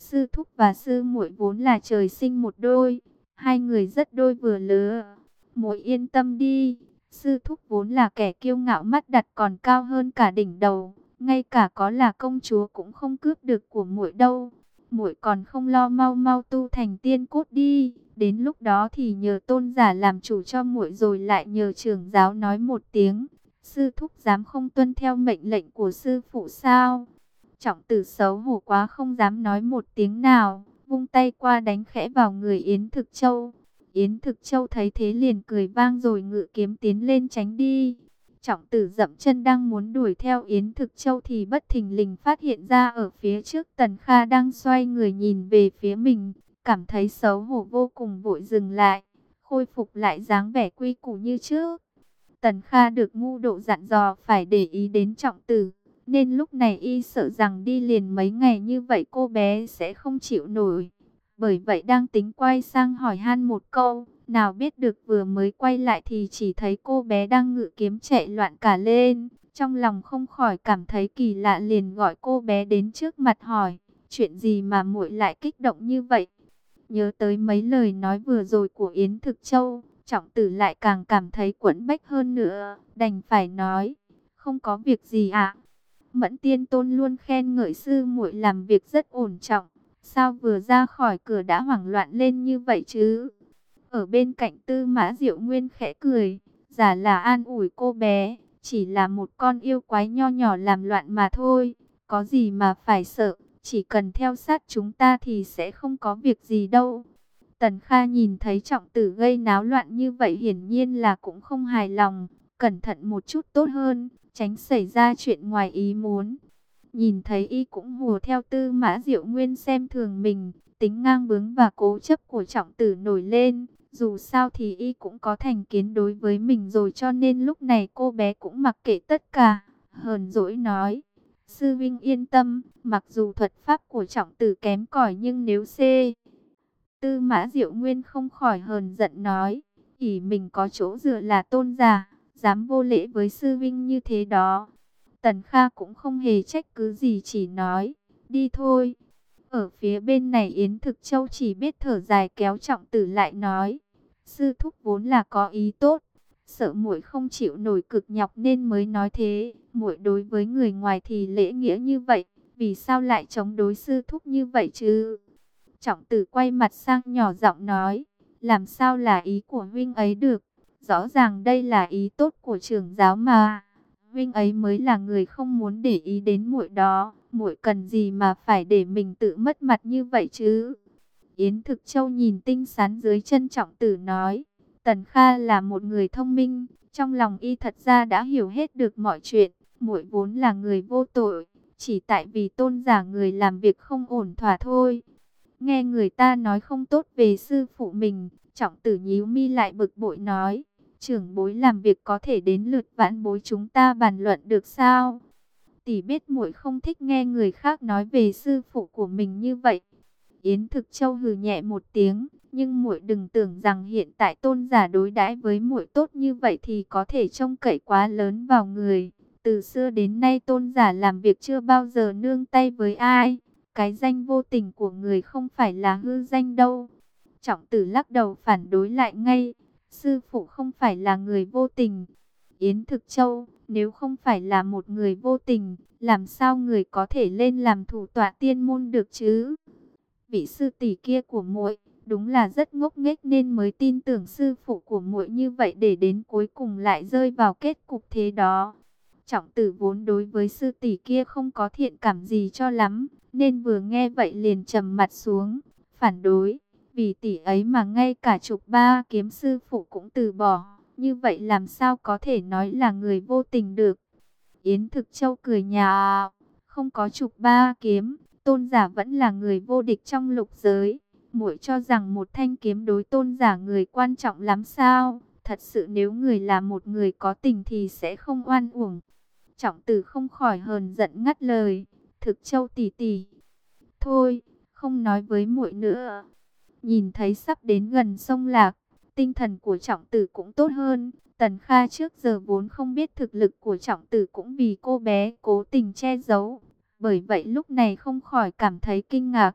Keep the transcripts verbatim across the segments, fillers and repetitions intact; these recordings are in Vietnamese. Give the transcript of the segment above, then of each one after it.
Sư thúc và sư muội vốn là trời sinh một đôi, hai người rất đôi vừa lứa. Muội yên tâm đi, sư thúc vốn là kẻ kiêu ngạo mắt đặt còn cao hơn cả đỉnh đầu, ngay cả có là công chúa cũng không cướp được của muội đâu. Muội còn không lo mau mau tu thành tiên cốt đi, đến lúc đó thì nhờ tôn giả làm chủ cho muội, rồi lại nhờ trưởng giáo nói một tiếng. Sư thúc dám không tuân theo mệnh lệnh của sư phụ sao? Trọng tử xấu hổ quá không dám nói một tiếng nào, vung tay qua đánh khẽ vào người Yến Thực Châu. Yến Thực Châu thấy thế liền cười vang rồi ngự kiếm tiến lên tránh đi. Trọng tử dậm chân đang muốn đuổi theo Yến Thực Châu thì bất thình lình phát hiện ra ở phía trước Tần Kha đang xoay người nhìn về phía mình, cảm thấy xấu hổ vô cùng vội dừng lại, khôi phục lại dáng vẻ quy củ như trước. Tần Kha được ngu độ dặn dò phải để ý đến trọng tử, nên lúc này y sợ rằng đi liền mấy ngày như vậy cô bé sẽ không chịu nổi. Bởi vậy đang tính quay sang hỏi han một câu, nào biết được vừa mới quay lại thì chỉ thấy cô bé đang ngự kiếm chạy loạn cả lên. Trong lòng không khỏi cảm thấy kỳ lạ, liền gọi cô bé đến trước mặt hỏi, chuyện gì mà muội lại kích động như vậy? Nhớ tới mấy lời nói vừa rồi của Yến Thực Châu, trọng tử lại càng cảm thấy quẫn bách hơn nữa, đành phải nói, không có việc gì ạ. Mẫn Tiên Tôn luôn khen ngợi sư muội làm việc rất ổn trọng, sao vừa ra khỏi cửa đã hoảng loạn lên như vậy chứ? Ở bên cạnh Tư Mã Diệu Nguyên khẽ cười, giả là an ủi cô bé, chỉ là một con yêu quái nho nhỏ làm loạn mà thôi, có gì mà phải sợ, chỉ cần theo sát chúng ta thì sẽ không có việc gì đâu. Tần Kha nhìn thấy trọng tử gây náo loạn như vậy hiển nhiên là cũng không hài lòng, cẩn thận một chút tốt hơn, tránh xảy ra chuyện ngoài ý muốn. Nhìn thấy y cũng hùa theo Tư Mã Diệu Nguyên xem thường mình, tính ngang bướng và cố chấp của trọng tử nổi lên. Dù sao thì y cũng có thành kiến đối với mình rồi, cho nên lúc này cô bé cũng mặc kệ tất cả, hờn dỗi nói. Sư vinh yên tâm, mặc dù thuật pháp của trọng tử kém cỏi nhưng nếu C. Tư Mã Diệu Nguyên không khỏi hờn giận nói, ỷ mình có chỗ dựa là tôn giả, dám vô lễ với sư vinh như thế đó. Tần Kha cũng không hề trách cứ gì, chỉ nói, đi thôi. Ở phía bên này Yến Thực Châu chỉ biết thở dài kéo trọng tử lại nói, sư thúc vốn là có ý tốt, sợ muội không chịu nổi cực nhọc nên mới nói thế. Muội đối với người ngoài thì lễ nghĩa như vậy, vì sao lại chống đối sư thúc như vậy chứ? Trọng tử quay mặt sang nhỏ giọng nói, làm sao là ý của huynh ấy được, rõ ràng đây là ý tốt của trưởng giáo mà. Huynh ấy mới là người không muốn để ý đến muội đó, muội cần gì mà phải để mình tự mất mặt như vậy chứ? Yến Thực Châu nhìn tinh sán dưới chân trọng tử nói, Tần Kha là một người thông minh, trong lòng y thật ra đã hiểu hết được mọi chuyện, muội vốn là người vô tội, chỉ tại vì tôn giả người làm việc không ổn thỏa thôi. Nghe người ta nói không tốt về sư phụ mình, trọng tử nhíu mi lại bực bội nói, trưởng bối làm việc có thể đến lượt vãn bối chúng ta bàn luận được sao? Tỷ biết muội không thích nghe người khác nói về sư phụ của mình như vậy. Yến Thực Châu hừ nhẹ một tiếng, nhưng muội đừng tưởng rằng hiện tại tôn giả đối đãi với muội tốt như vậy thì có thể trông cậy quá lớn vào người. Từ xưa đến nay tôn giả làm việc chưa bao giờ nương tay với ai. Cái danh vô tình của người không phải là hư danh đâu. Trọng tử lắc đầu phản đối lại ngay. Sư phụ không phải là người vô tình. Yến Thực Châu, nếu không phải là một người vô tình, làm sao người có thể lên làm thủ tọa tiên môn được chứ? Vị sư tỷ kia của muội đúng là rất ngốc nghếch nên mới tin tưởng sư phụ của muội như vậy, để đến cuối cùng lại rơi vào kết cục thế đó. Trọng tử vốn đối với sư tỷ kia không có thiện cảm gì cho lắm, nên vừa nghe vậy liền trầm mặt xuống, phản đối. Vì tỷ ấy mà ngay cả Trục Ba kiếm sư phụ cũng từ bỏ, như vậy làm sao có thể nói là người vô tình được? Yến Thực Châu cười nhạo, không có Trục Ba kiếm, tôn giả vẫn là người vô địch trong lục giới. Muội cho rằng một thanh kiếm đối tôn giả người quan trọng lắm sao? Thật sự nếu người là một người có tình thì sẽ không oan uổng. Trọng tử không khỏi hờn giận ngắt lời, Thực Châu tỷ tỷ, thôi, không nói với muội nữa. Nhìn thấy sắp đến gần sông Lạc, tinh thần của trọng tử cũng tốt hơn. Tần Kha trước giờ vốn không biết thực lực của trọng tử cũng vì cô bé cố tình che giấu. Bởi vậy lúc này không khỏi cảm thấy kinh ngạc,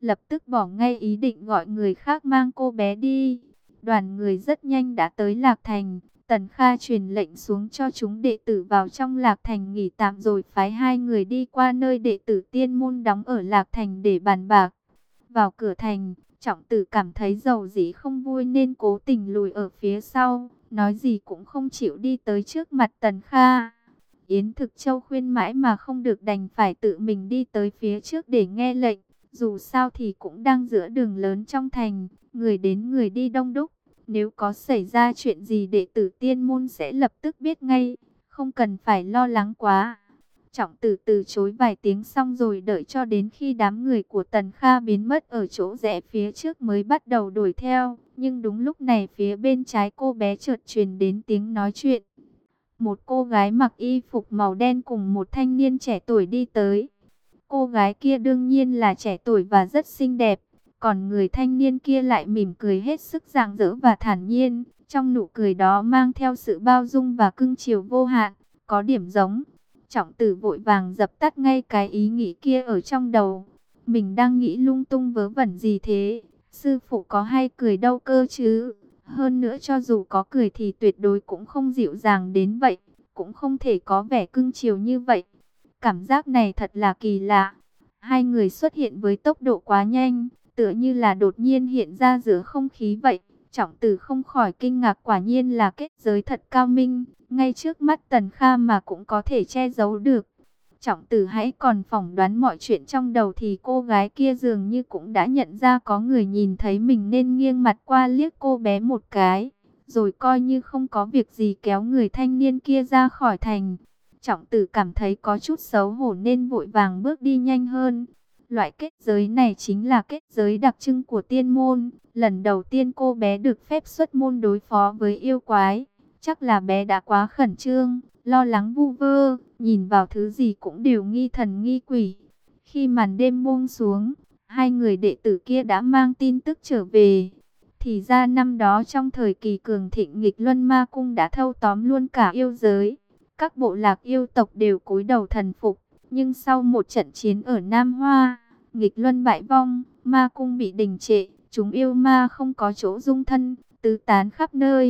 lập tức bỏ ngay ý định gọi người khác mang cô bé đi. Đoàn người rất nhanh đã tới Lạc Thành. Tần Kha truyền lệnh xuống cho chúng đệ tử vào trong Lạc Thành nghỉ tạm, rồi phái hai người đi qua nơi đệ tử tiên môn đóng ở Lạc Thành để bàn bạc. Vào cửa thành, Trọng Tử cảm thấy dầu dĩ không vui nên cố tình lùi ở phía sau, nói gì cũng không chịu đi tới trước mặt Tần Kha. Yến Thực Châu khuyên mãi mà không được, đành phải tự mình đi tới phía trước để nghe lệnh. Dù sao thì cũng đang giữa đường lớn trong thành, người đến người đi đông đúc. Nếu có xảy ra chuyện gì đệ tử tiên môn sẽ lập tức biết ngay, không cần phải lo lắng quá. Trọng Tử từ chối vài tiếng xong rồi đợi cho đến khi đám người của Tần Kha biến mất ở chỗ rẽ phía trước mới bắt đầu đuổi theo. Nhưng đúng lúc này phía bên trái cô bé chợt truyền đến tiếng nói chuyện. Một cô gái mặc y phục màu đen cùng một thanh niên trẻ tuổi đi tới. Cô gái kia đương nhiên là trẻ tuổi và rất xinh đẹp. Còn người thanh niên kia lại mỉm cười hết sức rạng rỡ và thản nhiên. Trong nụ cười đó mang theo sự bao dung và cưng chiều vô hạn, có điểm giống. Trọng Tử vội vàng dập tắt ngay cái ý nghĩ kia ở trong đầu. Mình đang nghĩ lung tung vớ vẩn gì thế? Sư phụ có hay cười đâu cơ chứ? Hơn nữa cho dù có cười thì tuyệt đối cũng không dịu dàng đến vậy, cũng không thể có vẻ cưng chiều như vậy. Cảm giác này thật là kỳ lạ. Hai người xuất hiện với tốc độ quá nhanh, tựa như là đột nhiên hiện ra giữa không khí vậy. Trọng Tử không khỏi kinh ngạc, quả nhiên là kết giới thật cao minh, ngay trước mắt Tần Kha mà cũng có thể che giấu được. Trọng Tử hãy còn phỏng đoán mọi chuyện trong đầu thì cô gái kia dường như cũng đã nhận ra có người nhìn thấy mình nên nghiêng mặt qua liếc cô bé một cái, rồi coi như không có việc gì kéo người thanh niên kia ra khỏi thành. Trọng Tử cảm thấy có chút xấu hổ nên vội vàng bước đi nhanh hơn. Loại kết giới này chính là kết giới đặc trưng của tiên môn. Lần đầu tiên cô bé được phép xuất môn đối phó với yêu quái. Chắc là bé đã quá khẩn trương, lo lắng vu vơ, nhìn vào thứ gì cũng đều nghi thần nghi quỷ. Khi màn đêm buông xuống, hai người đệ tử kia đã mang tin tức trở về. Thì ra năm đó trong thời kỳ cường thịnh nghịch luân ma cung đã thâu tóm luôn cả yêu giới. Các bộ lạc yêu tộc đều cúi đầu thần phục. Nhưng sau một trận chiến ở Nam Hoa, nghịch luân bại vong, ma cung bị đình trệ, chúng yêu ma không có chỗ dung thân, tứ tán khắp nơi.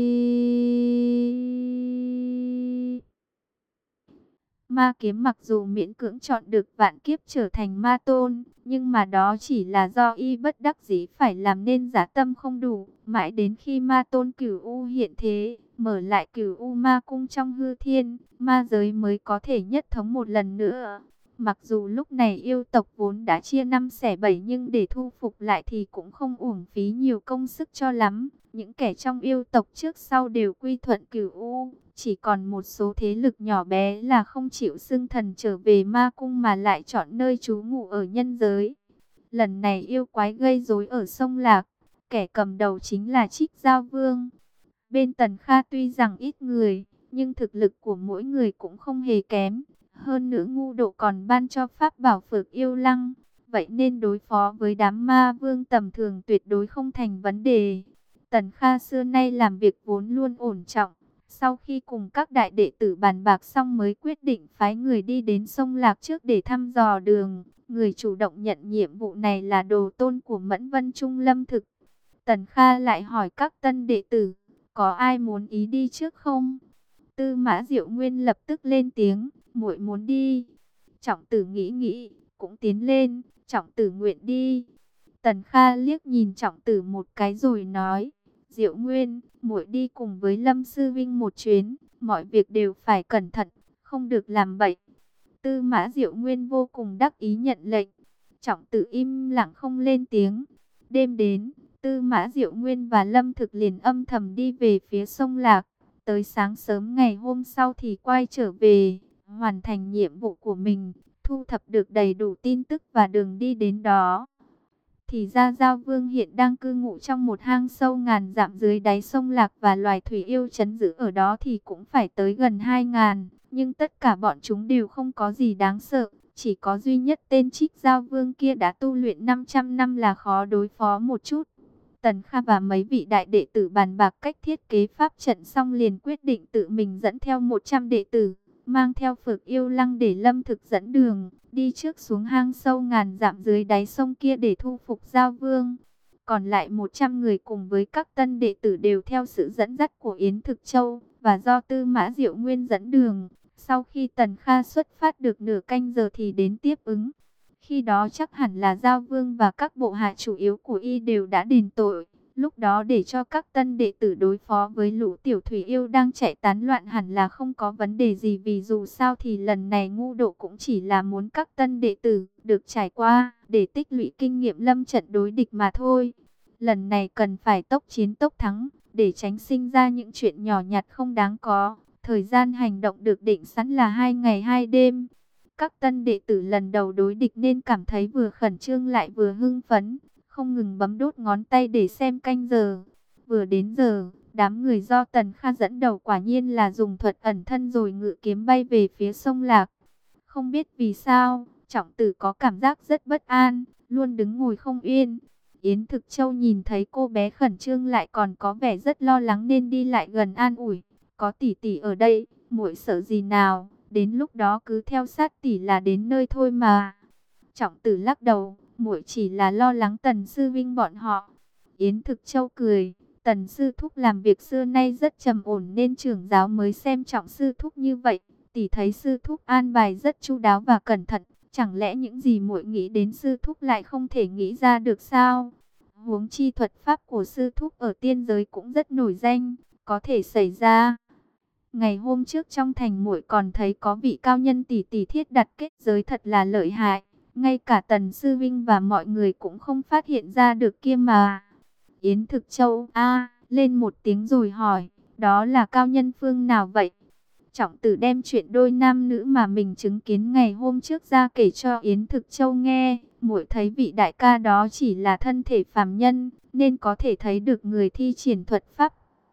Ma Kiếm mặc dù miễn cưỡng chọn được vạn kiếp trở thành ma tôn, nhưng mà đó chỉ là do y bất đắc dĩ phải làm nên giá tâm không đủ. Mãi đến khi ma tôn Cửu U hiện thế, mở lại Cửu U ma cung trong hư thiên, ma giới mới có thể nhất thống một lần nữa. Mặc dù lúc này yêu tộc vốn đã chia năm xẻ bảy, nhưng để thu phục lại thì cũng không uổng phí nhiều công sức cho lắm. Những kẻ trong yêu tộc trước sau đều quy thuận Cửu U, chỉ còn một số thế lực nhỏ bé là không chịu xưng thần trở về ma cung mà lại chọn nơi trú ngụ ở nhân giới. Lần này yêu quái gây rối ở sông Lạc, kẻ cầm đầu chính là Trích Giao Vương. Bên Tần Kha tuy rằng ít người, nhưng thực lực của mỗi người cũng không hề kém. Hơn nữa ngu độ còn ban cho pháp bảo Phược Yêu Lăng, vậy nên đối phó với đám ma vương tầm thường tuyệt đối không thành vấn đề. Tần Kha xưa nay làm việc vốn luôn ổn trọng. Sau khi cùng các đại đệ tử bàn bạc xong mới quyết định phái người đi đến sông Lạc trước để thăm dò đường. Người chủ động nhận nhiệm vụ này là đồ tôn của Mẫn Vân Trung Lâm Thực. Tần Kha lại hỏi các tân đệ tử, có ai muốn ý đi trước không? Tư Mã Diệu Nguyên lập tức lên tiếng, muội muốn đi. Trọng Tử nghĩ nghĩ, cũng tiến lên, Trọng Tử nguyện đi. Tần Kha liếc nhìn Trọng Tử một cái rồi nói, Diệu Nguyên, muội đi cùng với Lâm sư vinh một chuyến, mọi việc đều phải cẩn thận, không được làm bậy. Tư Mã Diệu Nguyên vô cùng đắc ý nhận lệnh. Trọng Tử im lặng không lên tiếng. Đêm đến, Tư Mã Diệu Nguyên và Lâm Thực liền âm thầm đi về phía sông Lạc. Tới sáng sớm ngày hôm sau thì quay trở về, hoàn thành nhiệm vụ của mình, thu thập được đầy đủ tin tức và đường đi đến đó. Thì ra Giao Vương hiện đang cư ngụ trong một hang sâu ngàn dặm dưới đáy sông Lạc, và loài thủy yêu trấn giữ ở đó thì cũng phải tới gần hai ngàn. Nhưng tất cả bọn chúng đều không có gì đáng sợ, chỉ có duy nhất tên Trích Giao Vương kia đã tu luyện năm trăm năm là khó đối phó một chút. Tần Kha và mấy vị đại đệ tử bàn bạc cách thiết kế pháp trận xong liền quyết định tự mình dẫn theo một trăm đệ tử. mang theo Phược Yêu Lăng để Lâm Thực dẫn đường, đi trước xuống hang sâu ngàn dặm dưới đáy sông kia để thu phục Giao Vương. Còn lại một trăm người cùng với các tân đệ tử đều theo sự dẫn dắt của Yến Thực Châu và do Tư Mã Diệu Nguyên dẫn đường. Sau khi Tần Kha xuất phát được nửa canh giờ thì đến tiếp ứng. Khi đó chắc hẳn là Giao Vương và các bộ hạ chủ yếu của y đều đã đền tội. Lúc đó để cho các tân đệ tử đối phó với lũ tiểu thủy yêu đang chạy tán loạn hẳn là không có vấn đề gì, vì dù sao thì lần này ngu độ cũng chỉ là muốn các tân đệ tử được trải qua để tích lũy kinh nghiệm lâm trận đối địch mà thôi. Lần này cần phải tốc chiến tốc thắng để tránh sinh ra những chuyện nhỏ nhặt không đáng có. Thời gian hành động được định sẵn là hai ngày hai đêm. Các tân đệ tử lần đầu đối địch nên cảm thấy vừa khẩn trương lại vừa hưng phấn, không ngừng bấm đốt ngón tay để xem canh giờ. Vừa đến giờ, đám người do Tần Kha dẫn đầu quả nhiên là dùng thuật ẩn thân rồi ngự kiếm bay về phía sông Lạc. Không biết vì sao, Trọng Tử có cảm giác rất bất an, luôn đứng ngồi không yên. Yến Thực Châu nhìn thấy cô bé khẩn trương lại còn có vẻ rất lo lắng nên đi lại gần an ủi. Có tỷ tỷ ở đây, muội sợ gì nào, đến lúc đó cứ theo sát tỷ là đến nơi thôi mà. Trọng Tử lắc đầu, muội chỉ là lo lắng Tần sư vinh bọn họ. Yến Thực Châu cười, Tần sư thúc làm việc xưa nay rất trầm ổn nên trưởng giáo mới xem trọng sư thúc như vậy. Tỷ thấy sư thúc an bài rất chu đáo và cẩn thận, chẳng lẽ những gì muội nghĩ đến sư thúc lại không thể nghĩ ra được sao? Huống chi thuật pháp của sư thúc ở tiên giới cũng rất nổi danh, có thể xảy ra. Ngày hôm trước trong thành muội còn thấy có vị cao nhân tỷ tỷ thiết đặt kết giới thật là lợi hại. Ngay cả Tần Sư Vinh và mọi người cũng không phát hiện ra được kia mà. Yến Thực Châu a lên một tiếng rồi hỏi, đó là cao nhân phương nào vậy? Trọng Tử đem chuyện đôi nam nữ mà mình chứng kiến ngày hôm trước ra kể cho Yến Thực Châu nghe. Muội thấy vị đại ca đó chỉ là thân thể phàm nhân, nên có thể thấy được người thi triển thuật pháp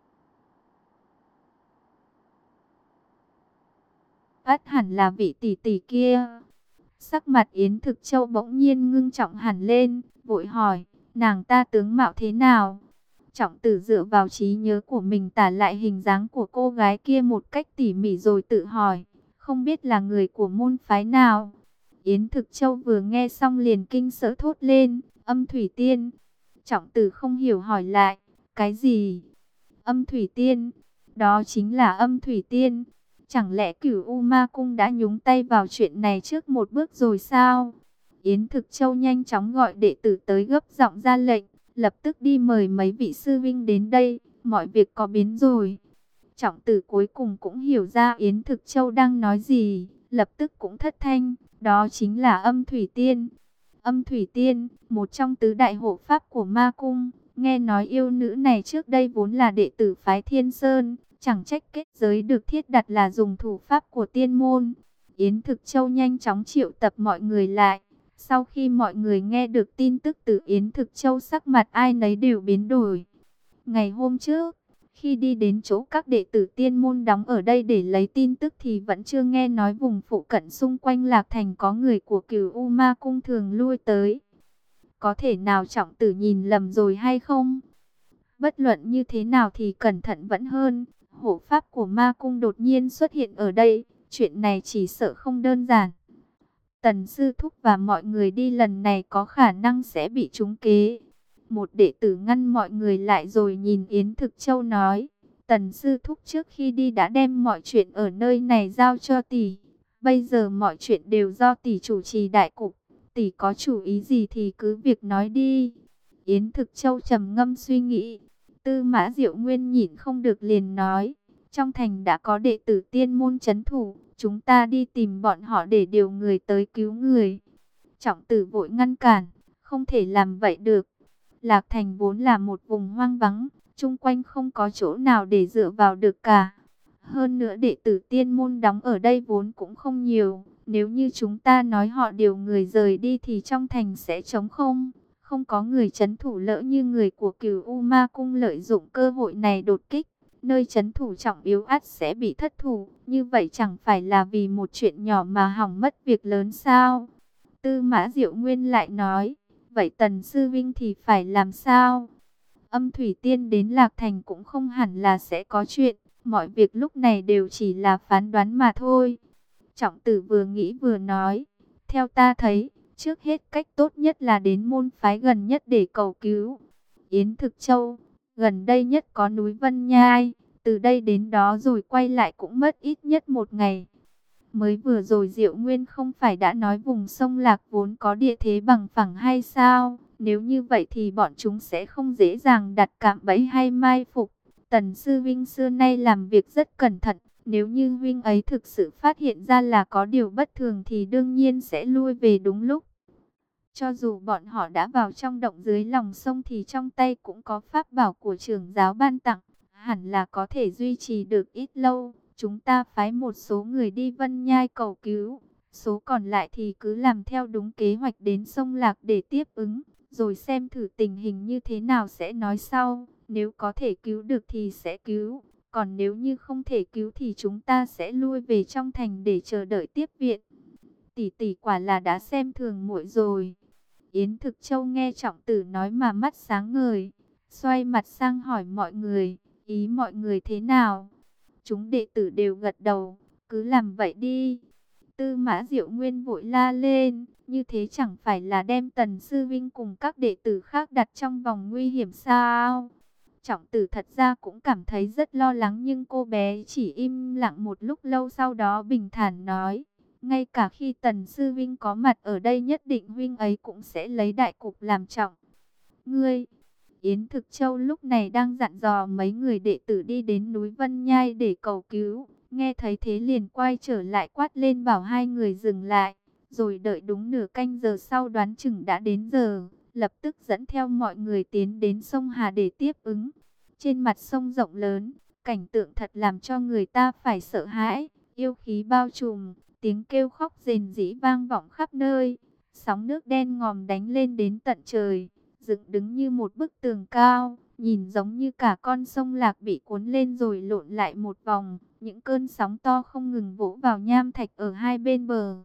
ắt hẳn là vị tỷ tỷ kia. Sắc mặt Yến Thực Châu bỗng nhiên ngưng trọng hẳn lên, vội hỏi, nàng ta tướng mạo thế nào? Trọng Tử dựa vào trí nhớ của mình tả lại hình dáng của cô gái kia một cách tỉ mỉ rồi tự hỏi, không biết là người của môn phái nào? Yến Thực Châu vừa nghe xong liền kinh sợ thốt lên, Âm Thủy Tiên. Trọng Tử không hiểu hỏi lại, cái gì? Âm Thủy Tiên? Đó chính là Âm Thủy Tiên. Chẳng lẽ Cửu U Ma Cung đã nhúng tay vào chuyện này trước một bước rồi sao? Yến Thực Châu nhanh chóng gọi đệ tử tới gấp giọng ra lệnh, lập tức đi mời mấy vị sư vinh đến đây, mọi việc có biến rồi. Trọng Tử cuối cùng cũng hiểu ra Yến Thực Châu đang nói gì, lập tức cũng thất thanh, đó chính là Âm Thủy Tiên. Âm Thủy Tiên, một trong tứ đại hộ pháp của Ma Cung, nghe nói yêu nữ này trước đây vốn là đệ tử phái Thiên Sơn. Chẳng trách kết giới được thiết đặt là dùng thủ pháp của tiên môn. Yến Thực Châu nhanh chóng triệu tập mọi người lại. Sau khi mọi người nghe được tin tức từ Yến Thực Châu, sắc mặt ai nấy đều biến đổi. Ngày hôm trước, khi đi đến chỗ các đệ tử tiên môn đóng ở đây để lấy tin tức thì vẫn chưa nghe nói vùng phụ cận xung quanh Lạc Thành có người của Cửu U Ma Cung thường lui tới. Có thể nào Trọng Tử nhìn lầm rồi hay không? Bất luận như thế nào thì cẩn thận vẫn hơn. Hộ pháp của Ma Cung đột nhiên xuất hiện ở đây, chuyện này chỉ sợ không đơn giản. Tần Sư Thúc và mọi người đi lần này có khả năng sẽ bị trúng kế. Một đệ tử ngăn mọi người lại rồi nhìn Yến Thực Châu nói, Tần Sư Thúc trước khi đi đã đem mọi chuyện ở nơi này giao cho tỷ. Bây giờ mọi chuyện đều do tỷ chủ trì đại cục, tỷ có chủ ý gì thì cứ việc nói đi. Yến Thực Châu trầm ngâm suy nghĩ. Tư Mã Diệu Nguyên nhìn không được liền nói, trong thành đã có đệ tử tiên môn trấn thủ, chúng ta đi tìm bọn họ để điều người tới cứu người. Trọng Tử vội ngăn cản, không thể làm vậy được. Lạc Thành vốn là một vùng hoang vắng, chung quanh không có chỗ nào để dựa vào được cả. Hơn nữa đệ tử tiên môn đóng ở đây vốn cũng không nhiều, nếu như chúng ta nói họ điều người rời đi thì trong thành sẽ trống không. Không có người trấn thủ, lỡ như người của Cửu U Ma Cung lợi dụng cơ hội này đột kích, nơi trấn thủ trọng yếu ắt sẽ bị thất thủ. Như vậy chẳng phải là vì một chuyện nhỏ mà hỏng mất việc lớn sao? Tư Mã Diệu Nguyên lại nói, vậy Tần Sư Vinh thì phải làm sao? Âm Thủy Tiên đến Lạc Thành cũng không hẳn là sẽ có chuyện. Mọi việc lúc này đều chỉ là phán đoán mà thôi. Trọng tử vừa nghĩ vừa nói, theo ta thấy, trước hết cách tốt nhất là đến môn phái gần nhất để cầu cứu. Yến Thực Châu, gần đây nhất có núi Vân Nhai, từ đây đến đó rồi quay lại cũng mất ít nhất một ngày. Mới vừa rồi Diệu Nguyên không phải đã nói vùng sông Lạc vốn có địa thế bằng phẳng hay sao? Nếu như vậy thì bọn chúng sẽ không dễ dàng đặt cạm bẫy hay mai phục. Tần sư vinh xưa nay làm việc rất cẩn thận. Nếu như huynh ấy thực sự phát hiện ra là có điều bất thường thì đương nhiên sẽ lui về đúng lúc. Cho dù bọn họ đã vào trong động dưới lòng sông thì trong tay cũng có pháp bảo của trưởng giáo ban tặng, hẳn là có thể duy trì được ít lâu. Chúng ta phái một số người đi Vân Nhai cầu cứu, số còn lại thì cứ làm theo đúng kế hoạch đến sông Lạc để tiếp ứng, rồi xem thử tình hình như thế nào sẽ nói sau. Nếu có thể cứu được thì sẽ cứu, còn nếu như không thể cứu thì chúng ta sẽ lui về trong thành để chờ đợi tiếp viện. Tỷ tỷ quả là đã xem thường muội rồi. Yến Thực Châu nghe Trọng Tử nói mà mắt sáng ngời, xoay mặt sang hỏi mọi người, ý mọi người thế nào? Chúng đệ tử đều gật đầu, cứ làm vậy đi. Tư Mã Diệu Nguyên vội la lên, như thế chẳng phải là đem Tần Sư Vinh cùng các đệ tử khác đặt trong vòng nguy hiểm sao? Trọng Tử thật ra cũng cảm thấy rất lo lắng, nhưng cô bé chỉ im lặng một lúc lâu, sau đó bình thản nói, ngay cả khi Tần Sư Vinh có mặt ở đây nhất định huynh ấy cũng sẽ lấy đại cục làm trọng. Ngươi, Yến Thực Châu lúc này đang dặn dò mấy người đệ tử đi đến núi Vân Nhai để cầu cứu. Nghe thấy thế liền quay trở lại quát lên bảo hai người dừng lại. Rồi đợi đúng nửa canh giờ sau đoán chừng đã đến giờ, lập tức dẫn theo mọi người tiến đến sông Hà để tiếp ứng. Trên mặt sông rộng lớn, cảnh tượng thật làm cho người ta phải sợ hãi, yêu khí bao trùm, tiếng kêu khóc rền rĩ vang vọng khắp nơi. Sóng nước đen ngòm đánh lên đến tận trời, dựng đứng như một bức tường cao, nhìn giống như cả con sông Lạc bị cuốn lên rồi lộn lại một vòng. Những cơn sóng to không ngừng vỗ vào nham thạch ở hai bên bờ.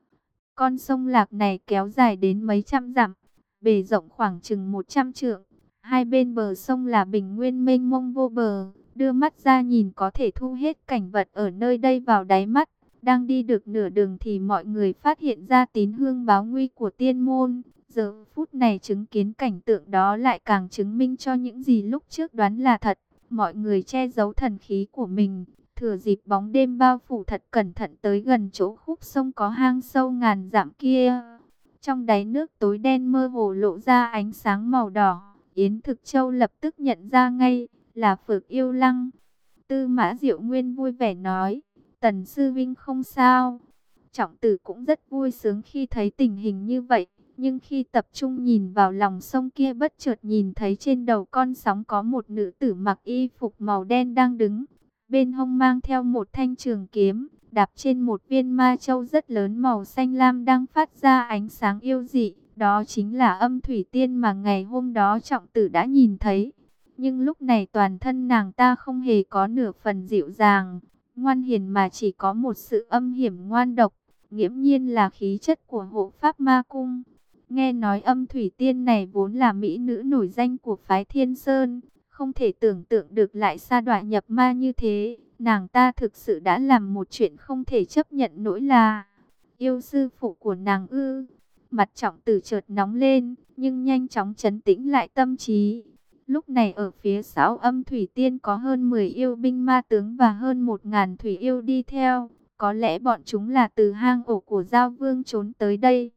Con sông Lạc này kéo dài đến mấy trăm dặm, bề rộng khoảng chừng một trăm trượng. Hai bên bờ sông là bình nguyên mênh mông vô bờ, đưa mắt ra nhìn có thể thu hết cảnh vật ở nơi đây vào đáy mắt. Đang đi được nửa đường thì mọi người phát hiện ra tín hương báo nguy của tiên môn. Giờ phút này chứng kiến cảnh tượng đó lại càng chứng minh cho những gì lúc trước đoán là thật. Mọi người che giấu thần khí của mình, thừa dịp bóng đêm bao phủ thật cẩn thận tới gần chỗ khúc sông có hang sâu ngàn dặm kia. Trong đáy nước tối đen mơ hồ lộ ra ánh sáng màu đỏ. Yến Thực Châu lập tức nhận ra ngay là Phược Yêu Lăng. Tư Mã Diệu Nguyên vui vẻ nói, Tần Sư Vinh không sao. Trọng Tử cũng rất vui sướng khi thấy tình hình như vậy. Nhưng khi tập trung nhìn vào lòng sông kia, bất chợt nhìn thấy trên đầu con sóng có một nữ tử mặc y phục màu đen đang đứng. Bên hông mang theo một thanh trường kiếm, đạp trên một viên ma châu rất lớn màu xanh lam đang phát ra ánh sáng yêu dị. Đó chính là Âm Thủy Tiên mà ngày hôm đó Trọng Tử đã nhìn thấy. Nhưng lúc này toàn thân nàng ta không hề có nửa phần dịu dàng, ngoan hiền, mà chỉ có một sự âm hiểm ngoan độc, nghiễm nhiên là khí chất của hộ pháp ma cung. Nghe nói Âm Thủy Tiên này vốn là mỹ nữ nổi danh của phái Thiên Sơn, không thể tưởng tượng được lại sa đọa nhập ma như thế. Nàng ta thực sự đã làm một chuyện không thể chấp nhận nổi, là yêu sư phụ của nàng ư? Mặt Trọng Tử chợt nóng lên, nhưng nhanh chóng trấn tĩnh lại tâm trí. Lúc này ở phía sau Âm Thủy Tiên có hơn mười yêu binh ma tướng và hơn một ngàn thủy yêu đi theo. Có lẽ bọn chúng là từ hang ổ của Giao Vương trốn tới đây.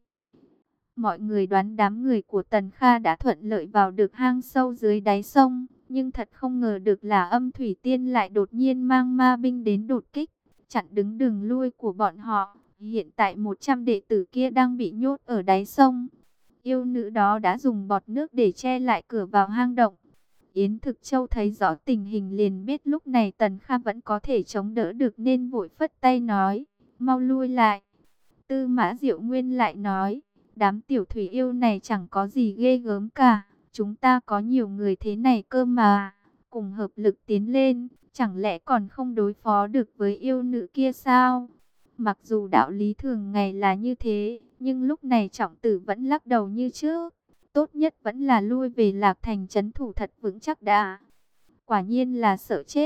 Mọi người đoán đám người của Tần Kha đã thuận lợi vào được hang sâu dưới đáy sông. Nhưng thật không ngờ được là Âm Thủy Tiên lại đột nhiên mang ma binh đến đột kích, chặn đứng đường lui của bọn họ. Hiện tại một trăm đệ tử kia đang bị nhốt ở đáy sông. Yêu nữ đó đã dùng bọt nước để che lại cửa vào hang động. Yến Thực Châu thấy rõ tình hình liền biết lúc này Tần Kha vẫn có thể chống đỡ được nên vội phất tay nói, mau lui lại. Tư Mã Diệu Nguyên lại nói, đám tiểu thủy yêu này chẳng có gì ghê gớm cả. Chúng ta có nhiều người thế này cơ mà, cùng hợp lực tiến lên, chẳng lẽ còn không đối phó được với yêu nữ kia sao? Mặc dù đạo lý thường ngày là như thế, nhưng lúc này Trọng Tử vẫn lắc đầu như trước. Tốt nhất vẫn là lui về Lạc Thành trấn thủ thật vững chắc đã. Quả nhiên là sợ chết.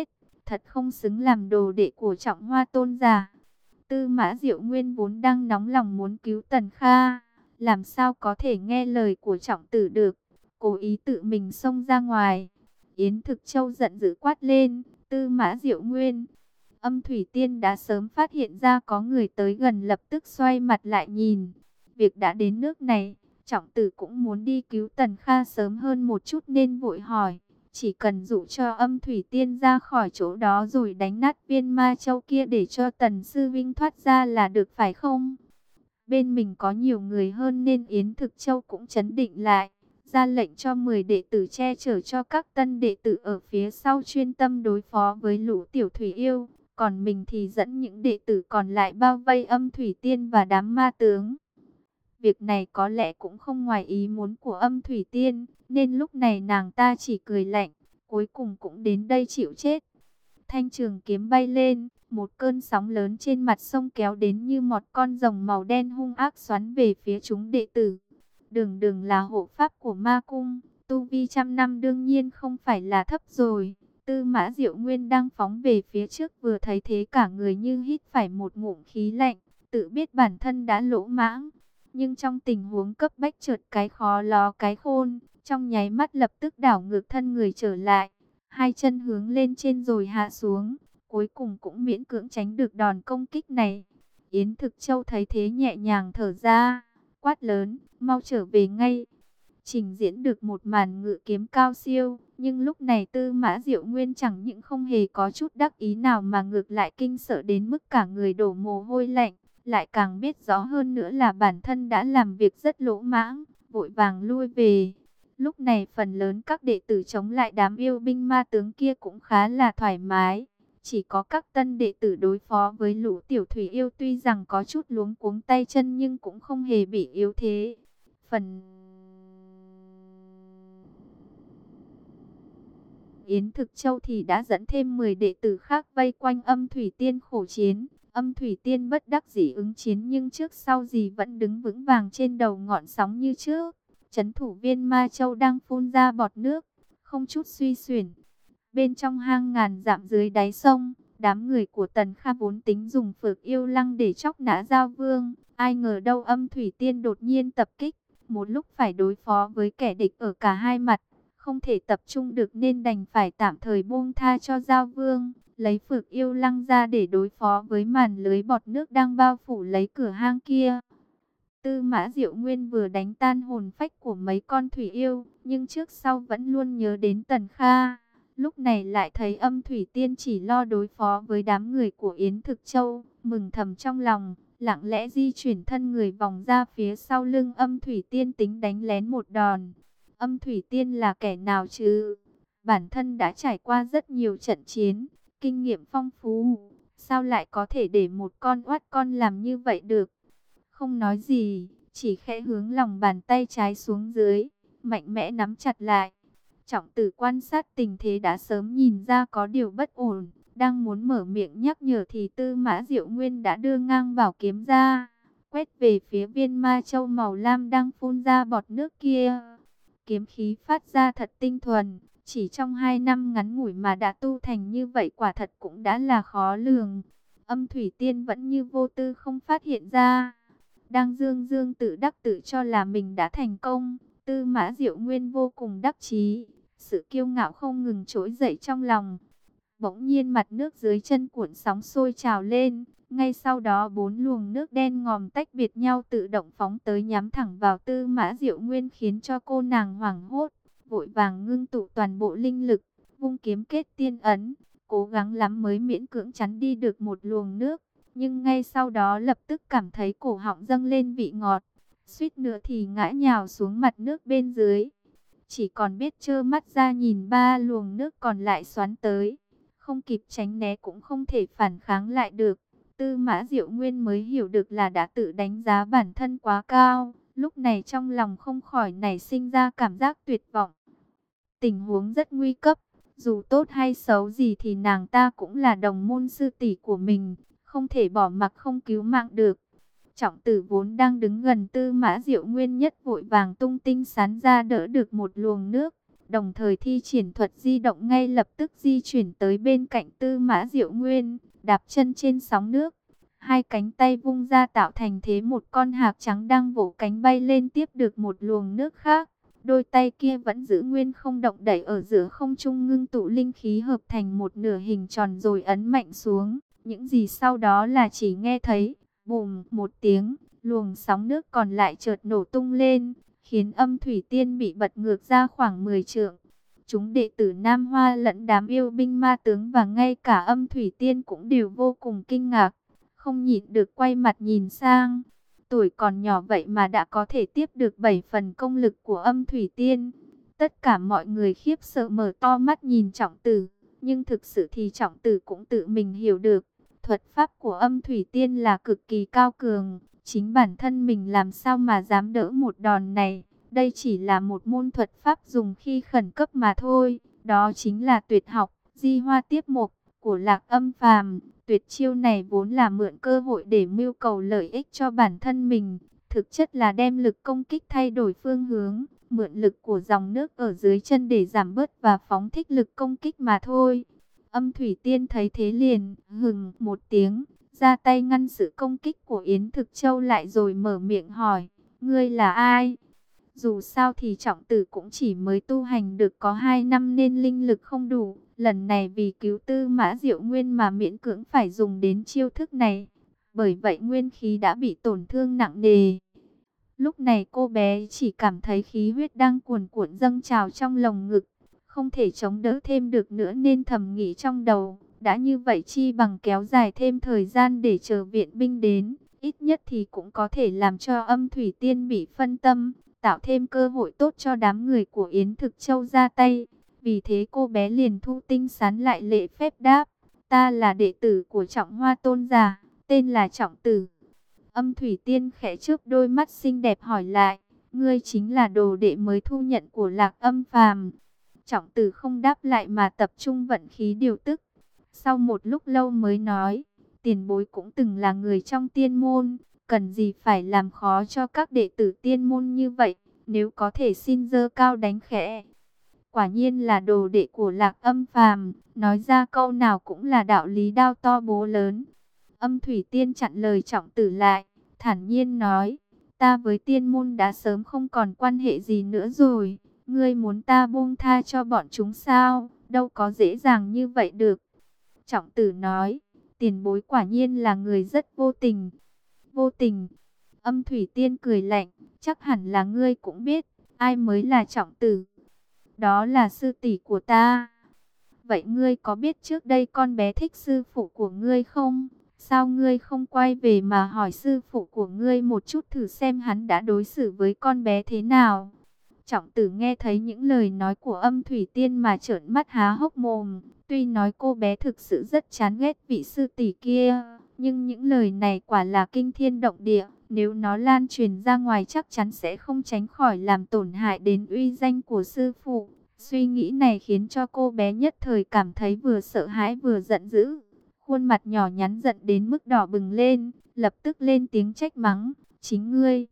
thật không xứng làm đồ đệ của Trọng Hoa tôn giả. Tư Mã Diệu Nguyên vốn đang nóng lòng muốn cứu Tần Kha, làm sao có thể nghe lời của Trọng Tử được, cố ý tự mình xông ra ngoài. Yến Thực Châu giận dữ quát lên, Tư Mã Diệu Nguyên. Âm Thủy Tiên đã sớm phát hiện ra có người tới gần, lập tức xoay mặt lại nhìn. Việc đã đến nước này, Trọng Tử cũng muốn đi cứu Tần Kha sớm hơn một chút nên vội hỏi. Chỉ cần dụ cho Âm Thủy Tiên ra khỏi chỗ đó rồi đánh nát viên ma châu kia để cho Tần Sư Vinh thoát ra là được phải không? Bên mình có nhiều người hơn nên Yến Thực Châu cũng trấn định lại, ra lệnh cho mười đệ tử che chở cho các tân đệ tử ở phía sau chuyên tâm đối phó với lũ tiểu thủy yêu. Còn mình thì dẫn những đệ tử còn lại bao vây Âm Thủy Tiên và đám ma tướng. Việc này có lẽ cũng không ngoài ý muốn của Âm Thủy Tiên, nên lúc này nàng ta chỉ cười lạnh, cuối cùng cũng đến đây chịu chết. Thanh trường kiếm bay lên, một cơn sóng lớn trên mặt sông kéo đến như một con rồng màu đen hung ác xoắn về phía chúng đệ tử. Đường Đường là hộ pháp của ma cung, tu vi trăm năm đương nhiên không phải là thấp rồi. Tư Mã Diệu Nguyên đang phóng về phía trước, vừa thấy thế cả người như hít phải một ngụm khí lạnh, tự biết bản thân đã lỗ mãng. Nhưng trong tình huống cấp bách chợt cái khó ló cái khôn, trong nháy mắt lập tức đảo ngược thân người trở lại, hai chân hướng lên trên rồi hạ xuống, cuối cùng cũng miễn cưỡng tránh được đòn công kích này. Yến Thực Châu thấy thế nhẹ nhàng thở ra, quát lớn, mau trở về ngay. Trình diễn được một màn ngự kiếm cao siêu, nhưng lúc này Tư Mã Diệu Nguyên chẳng những không hề có chút đắc ý nào mà ngược lại kinh sợ đến mức cả người đổ mồ hôi lạnh, lại càng biết rõ hơn nữa là bản thân đã làm việc rất lỗ mãng, vội vàng lui về. Lúc này phần lớn các đệ tử chống lại đám yêu binh ma tướng kia cũng khá là thoải mái, chỉ có các tân đệ tử đối phó với lũ tiểu thủy yêu tuy rằng có chút luống cuống tay chân nhưng cũng không hề bị yếu thế. Phần Yến Thực Châu thì đã dẫn thêm mười đệ tử khác vây quanh Âm Thủy Tiên khổ chiến. Âm Thủy Tiên bất đắc dĩ ứng chiến nhưng trước sau gì vẫn đứng vững vàng trên đầu ngọn sóng như trước. Trấn thủ viên ma châu đang phun ra bọt nước, không chút suy xuyển. Bên trong hang ngàn dặm dưới đáy sông, đám người của Tần Kha vốn tính dùng Phược Yêu Lăng để chóc nã Giao Vương. Ai ngờ đâu Âm Thủy Tiên đột nhiên tập kích, một lúc phải đối phó với kẻ địch ở cả hai mặt, không thể tập trung được nên đành phải tạm thời buông tha cho Giao Vương, lấy Phược Yêu Lăng ra để đối phó với màn lưới bọt nước đang bao phủ lấy cửa hang kia. Tư Mã Diệu Nguyên vừa đánh tan hồn phách của mấy con thủy yêu, nhưng trước sau vẫn luôn nhớ đến Tần Kha. Lúc này lại thấy Âm Thủy Tiên chỉ lo đối phó với đám người của Yến Thực Châu, mừng thầm trong lòng, lặng lẽ di chuyển thân người vòng ra phía sau lưng Âm Thủy Tiên tính đánh lén một đòn. Âm Thủy Tiên là kẻ nào chứ? Bản thân đã trải qua rất nhiều trận chiến, kinh nghiệm phong phú, sao lại có thể để một con oát con làm như vậy được? Không nói gì, chỉ khẽ hướng lòng bàn tay trái xuống dưới, mạnh mẽ nắm chặt lại. Trọng Tử quan sát tình thế đã sớm nhìn ra có điều bất ổn, đang muốn mở miệng nhắc nhở thì Tư Mã Diệu Nguyên đã đưa ngang bảo kiếm ra, quét về phía viên ma châu màu lam đang phun ra bọt nước kia. Kiếm khí phát ra thật tinh thuần, chỉ trong hai năm ngắn ngủi mà đã tu thành như vậy quả thật cũng đã là khó lường. Âm Thủy Tiên vẫn như vô tư không phát hiện ra, đang dương dương tự đắc tự cho là mình đã thành công. Tư Mã Diệu Nguyên vô cùng đắc chí, sự kiêu ngạo không ngừng trỗi dậy trong lòng. Bỗng nhiên mặt nước dưới chân cuộn sóng sôi trào lên, ngay sau đó bốn luồng nước đen ngòm tách biệt nhau tự động phóng tới nhắm thẳng vào Tư Mã Diệu Nguyên, khiến cho cô nàng hoảng hốt, vội vàng ngưng tụ toàn bộ linh lực, vung kiếm kết tiên ấn, cố gắng lắm mới miễn cưỡng chắn đi được một luồng nước, nhưng ngay sau đó lập tức cảm thấy cổ họng dâng lên vị ngọt, suýt nữa thì ngã nhào xuống mặt nước bên dưới. Chỉ còn biết trơ mắt ra nhìn ba luồng nước còn lại xoắn tới, không kịp tránh né cũng không thể phản kháng lại được. Tư Mã Diệu Nguyên mới hiểu được là đã tự đánh giá bản thân quá cao, lúc này trong lòng không khỏi nảy sinh ra cảm giác tuyệt vọng. Tình huống rất nguy cấp, dù tốt hay xấu gì thì nàng ta cũng là đồng môn sư tỷ của mình, không thể bỏ mặc không cứu mạng được. Trọng Tử vốn đang đứng gần Tư Mã Diệu Nguyên nhất vội vàng tung tinh sán ra đỡ được một luồng nước, đồng thời thi triển thuật di động ngay lập tức di chuyển tới bên cạnh Tư Mã Diệu Nguyên, đạp chân trên sóng nước. Hai cánh tay vung ra tạo thành thế một con hạc trắng đang vỗ cánh bay lên tiếp được một luồng nước khác. Đôi tay kia vẫn giữ nguyên không động đẩy ở giữa không trung, ngưng tụ linh khí hợp thành một nửa hình tròn rồi ấn mạnh xuống. Những gì sau đó là chỉ nghe thấy bùm một tiếng, luồng sóng nước còn lại chợt nổ tung lên, khiến Âm Thủy Tiên bị bật ngược ra khoảng mười trượng. Chúng đệ tử Nam Hoa lẫn đám yêu binh ma tướng và ngay cả Âm Thủy Tiên cũng đều vô cùng kinh ngạc, không nhịn được quay mặt nhìn sang. Tuổi còn nhỏ vậy mà đã có thể tiếp được bảy phần công lực của Âm Thủy Tiên. Tất cả mọi người khiếp sợ mở to mắt nhìn Trọng Tử, nhưng thực sự thì Trọng Tử cũng tự mình hiểu được, thuật pháp của Âm Thủy Tiên là cực kỳ cao cường, chính bản thân mình làm sao mà dám đỡ một đòn này. Đây chỉ là một môn thuật pháp dùng khi khẩn cấp mà thôi, đó chính là tuyệt học Di Hoa Tiếp Mộc của Lạc Âm Phàm. Tuyệt chiêu này vốn là mượn cơ hội để mưu cầu lợi ích cho bản thân mình, thực chất là đem lực công kích thay đổi phương hướng, mượn lực của dòng nước ở dưới chân để giảm bớt và phóng thích lực công kích mà thôi. Âm Thủy Tiên thấy thế liền hừng một tiếng, ra tay ngăn sự công kích của Yến Thực Châu lại rồi mở miệng hỏi, ngươi là ai? Dù sao thì Trọng Tử cũng chỉ mới tu hành được có hai năm nên linh lực không đủ. Lần này vì cứu Tư Mã Diệu Nguyên mà miễn cưỡng phải dùng đến chiêu thức này. Bởi vậy nguyên khí đã bị tổn thương nặng nề. Lúc này cô bé chỉ cảm thấy khí huyết đang cuồn cuộn dâng trào trong lồng ngực, không thể chống đỡ thêm được nữa nên thầm nghĩ trong đầu. Đã như vậy chi bằng kéo dài thêm thời gian để chờ viện binh đến. Ít nhất thì cũng có thể làm cho Âm Thủy Tiên bị phân tâm, tạo thêm cơ hội tốt cho đám người của Yến Thực Châu ra tay. Vì thế cô bé liền thu tinh sán lại lễ phép đáp, ta là đệ tử của Trọng Hoa Tôn giả, tên là Trọng Tử. Âm Thủy Tiên khẽ chớp đôi mắt xinh đẹp hỏi lại, ngươi chính là đồ đệ mới thu nhận của Lạc Âm Phàm? Trọng Tử không đáp lại mà tập trung vận khí điều tức. Sau một lúc lâu mới nói, tiền bối cũng từng là người trong tiên môn, cần gì phải làm khó cho các đệ tử tiên môn như vậy, nếu có thể xin dơ cao đánh khẽ. Quả nhiên là đồ đệ của Lạc Âm Phàm, nói ra câu nào cũng là đạo lý đao to búa lớn. Âm Thủy Tiên chặn lời Trọng Tử lại, thản nhiên nói, ta với tiên môn đã sớm không còn quan hệ gì nữa rồi, ngươi muốn ta buông tha cho bọn chúng sao, đâu có dễ dàng như vậy được. Trọng Tử nói, tiền bối quả nhiên là người rất vô tình. Vô tình? Âm Thủy Tiên cười lạnh, chắc hẳn là ngươi cũng biết, ai mới là Trọng Tử. Đó là sư tỷ của ta. Vậy ngươi có biết trước đây con bé thích sư phụ của ngươi không? Sao ngươi không quay về mà hỏi sư phụ của ngươi một chút thử xem hắn đã đối xử với con bé thế nào? Trọng Tử nghe thấy những lời nói của Âm Thủy Tiên mà trợn mắt há hốc mồm. Tuy nói cô bé thực sự rất chán ghét vị sư tỷ kia, nhưng những lời này quả là kinh thiên động địa. Nếu nó lan truyền ra ngoài chắc chắn sẽ không tránh khỏi làm tổn hại đến uy danh của sư phụ. Suy nghĩ này khiến cho cô bé nhất thời cảm thấy vừa sợ hãi vừa giận dữ. Khuôn mặt nhỏ nhắn giận đến mức đỏ bừng lên, lập tức lên tiếng trách mắng, chính ngươi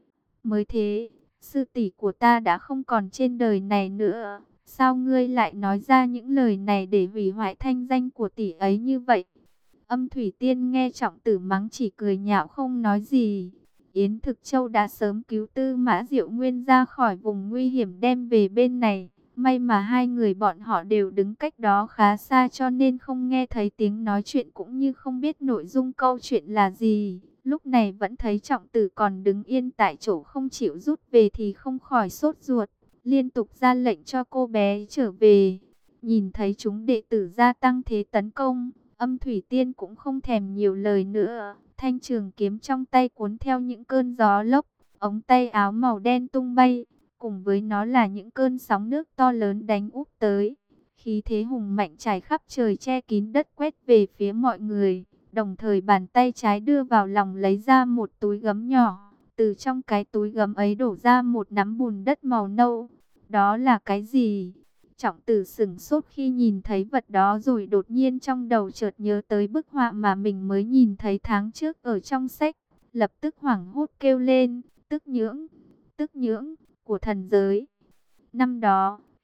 mới thế, sư tỷ của ta đã không còn trên đời này nữa. Sao ngươi lại nói ra những lời này để hủy hoại thanh danh của tỷ ấy như vậy? Âm Thủy Tiên nghe Trọng Tử mắng chỉ cười nhạo không nói gì. Yến Thực Châu đã sớm cứu Tư Mã Diệu Nguyên ra khỏi vùng nguy hiểm đem về bên này. May mà hai người bọn họ đều đứng cách đó khá xa cho nên không nghe thấy tiếng nói chuyện cũng như không biết nội dung câu chuyện là gì. Lúc này vẫn thấy Trọng Tử còn đứng yên tại chỗ không chịu rút về thì không khỏi sốt ruột, liên tục ra lệnh cho cô bé trở về. Nhìn thấy chúng đệ tử gia tăng thế tấn công, Âm Thủy Tiên cũng không thèm nhiều lời nữa. Thanh trường kiếm trong tay cuốn theo những cơn gió lốc, ống tay áo màu đen tung bay. Cùng với nó là những cơn sóng nước to lớn đánh úp tới. Khí thế hùng mạnh trải khắp trời che kín đất quét về phía mọi người. Đồng thời bàn tay trái đưa vào lòng lấy ra một túi gấm nhỏ. Từ trong cái túi gấm ấy đổ ra một nắm bùn đất màu nâu. Đó là cái gì? Trọng Tử sửng sốt khi nhìn thấy vật đó rồi đột nhiên trong đầu chợt nhớ tới bức họa mà mình mới nhìn thấy tháng trước ở trong sách. Lập tức hoảng hốt kêu lên, tức nhưỡng, tức nhưỡng của thần giới. Năm đó,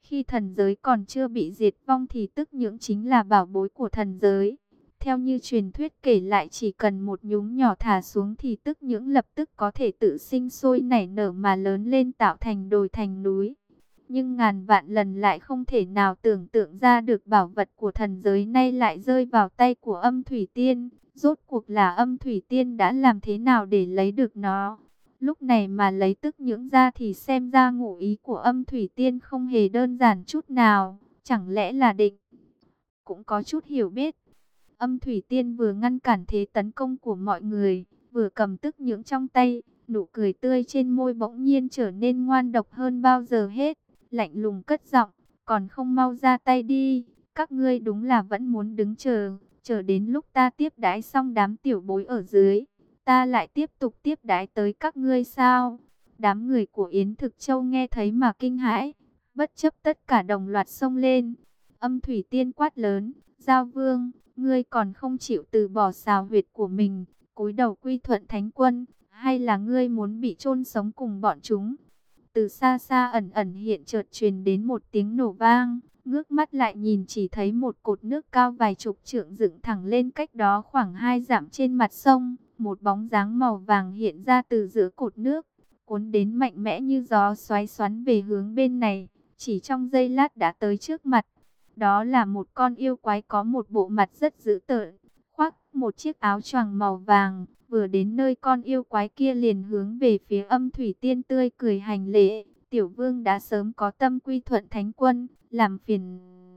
Khi thần giới còn chưa bị diệt vong thì tức nhưỡng chính là bảo bối của thần giới. Theo như truyền thuyết kể lại, chỉ cần một nhúm nhỏ thả xuống thì tức nhưỡng lập tức có thể tự sinh sôi nảy nở mà lớn lên, tạo thành đồi thành núi. Nhưng ngàn vạn lần lại không thể nào tưởng tượng ra được bảo vật của thần giới nay lại rơi vào tay của Âm Thủy Tiên. Rốt cuộc là Âm Thủy Tiên đã làm thế nào để lấy được nó? Lúc này mà lấy tức nhưỡng ra thì xem ra ngụ ý của Âm Thủy Tiên không hề đơn giản chút nào. Chẳng lẽ là định cũng có chút hiểu biết. Âm Thủy Tiên vừa ngăn cản thế tấn công của mọi người, vừa cầm tức nhưỡng trong tay, nụ cười tươi trên môi bỗng nhiên trở nên ngoan độc hơn bao giờ hết, lạnh lùng cất giọng, còn không mau ra tay đi, các ngươi đúng là vẫn muốn đứng chờ, chờ đến lúc ta tiếp đãi xong đám tiểu bối ở dưới, ta lại tiếp tục tiếp đãi tới các ngươi sao? Đám người của Yến Thực Châu nghe thấy mà kinh hãi, bất chấp tất cả đồng loạt xông lên. Âm Thủy Tiên quát lớn, Giao Vương, ngươi còn không chịu từ bỏ xào huyệt của mình, cúi đầu quy thuận Thánh Quân, hay là ngươi muốn bị chôn sống cùng bọn chúng? Từ xa xa ẩn ẩn hiện chợt truyền đến một tiếng nổ vang, ngước mắt lại nhìn chỉ thấy một cột nước cao vài chục trượng dựng thẳng lên cách đó khoảng hai dặm trên mặt sông, một bóng dáng màu vàng hiện ra từ giữa cột nước, cuốn đến mạnh mẽ như gió xoáy xoắn về hướng bên này, chỉ trong giây lát đã tới trước mặt. Đó là một con yêu quái có một bộ mặt rất dữ tợn, khoác một chiếc áo choàng màu vàng, vừa đến nơi con yêu quái kia liền hướng về phía Âm Thủy Tiên tươi cười hành lễ, tiểu vương đã sớm có tâm quy thuận Thánh Quân, làm phiền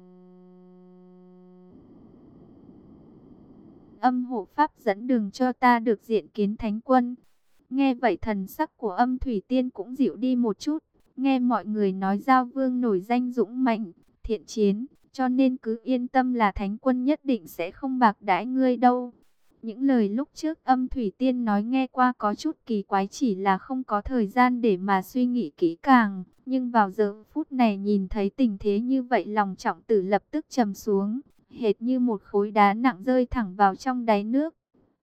Âm hộ pháp dẫn đường cho ta được diện kiến Thánh Quân. Nghe vậy thần sắc của Âm Thủy Tiên cũng dịu đi một chút, nghe mọi người nói Giao Vương nổi danh dũng mạnh, thiện chiến, cho nên cứ yên tâm là Thánh Quân nhất định sẽ không bạc đãi ngươi đâu. Những lời lúc trước Âm Thủy Tiên nói nghe qua có chút kỳ quái, chỉ là không có thời gian để mà suy nghĩ kỹ càng. Nhưng vào giờ phút này nhìn thấy tình thế như vậy, lòng Trọng Tử lập tức trầm xuống, hệt như một khối đá nặng rơi thẳng vào trong đáy nước.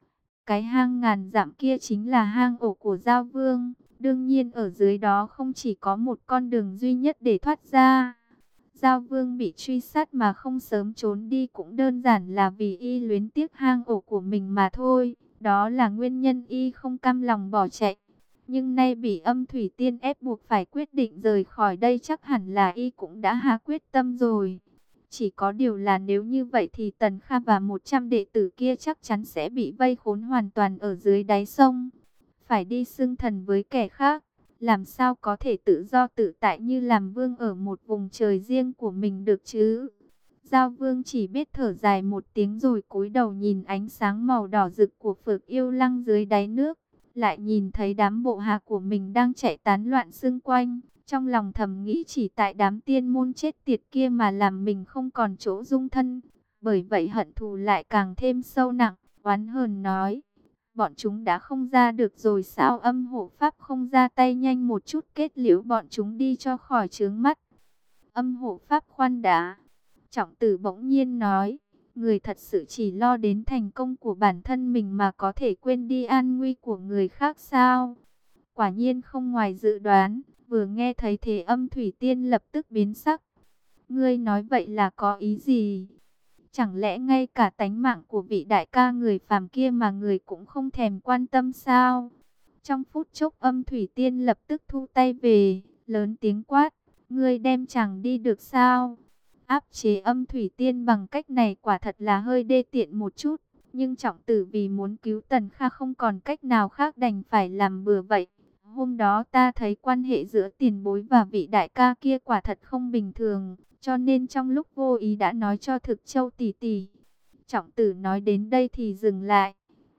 Cái hang ngàn dặm kia chính là hang ổ của Giao Vương. Đương nhiên ở dưới đó không chỉ có một con đường duy nhất để thoát ra. Giao Vương bị truy sát mà không sớm trốn đi cũng đơn giản là vì y luyến tiếc hang ổ của mình mà thôi. Đó là nguyên nhân y không cam lòng bỏ chạy. Nhưng nay bị Âm Thủy Tiên ép buộc phải quyết định rời khỏi đây, chắc hẳn là y cũng đã hạ quyết tâm rồi. Chỉ có điều là nếu như vậy thì Tần Kha và một trăm đệ tử kia chắc chắn sẽ bị vây khốn hoàn toàn ở dưới đáy sông. Phải đi xưng thần với kẻ khác, làm sao có thể tự do tự tại như làm vương ở một vùng trời riêng của mình được chứ? Giao Vương chỉ biết thở dài một tiếng rồi cúi đầu nhìn ánh sáng màu đỏ rực của Phược Yêu Lăng dưới đáy nước, lại nhìn thấy đám bộ hạ của mình đang chạy tán loạn xung quanh, trong lòng thầm nghĩ chỉ tại đám tiên môn chết tiệt kia mà làm mình không còn chỗ dung thân, bởi vậy hận thù lại càng thêm sâu nặng, oán hờn nói: bọn chúng đã không ra được rồi sao? Âm hộ pháp không ra tay nhanh một chút kết liễu bọn chúng đi cho khỏi chướng mắt. Âm hộ pháp khoan đã. Trọng Tử bỗng nhiên nói, người thật sự chỉ lo đến thành công của bản thân mình mà có thể quên đi an nguy của người khác sao? Quả nhiên không ngoài dự đoán, vừa nghe thấy thế Âm Thủy Tiên lập tức biến sắc. Ngươi nói vậy là có ý gì? Chẳng lẽ ngay cả tánh mạng của vị đại ca người phàm kia mà người cũng không thèm quan tâm sao? Trong phút chốc Âm Thủy Tiên lập tức thu tay về, lớn tiếng quát, ngươi đem chàng đi được sao? Áp chế Âm Thủy Tiên bằng cách này quả thật là hơi đê tiện một chút, nhưng Trọng Tử vì muốn cứu Tần Kha không còn cách nào khác đành phải làm bừa vậy. Hôm đó ta thấy quan hệ giữa tiền bối và vị đại ca kia quả thật không bình thường, cho nên trong lúc vô ý đã nói cho Thực Châu tỷ tỷ. Trọng Tử nói đến đây thì dừng lại.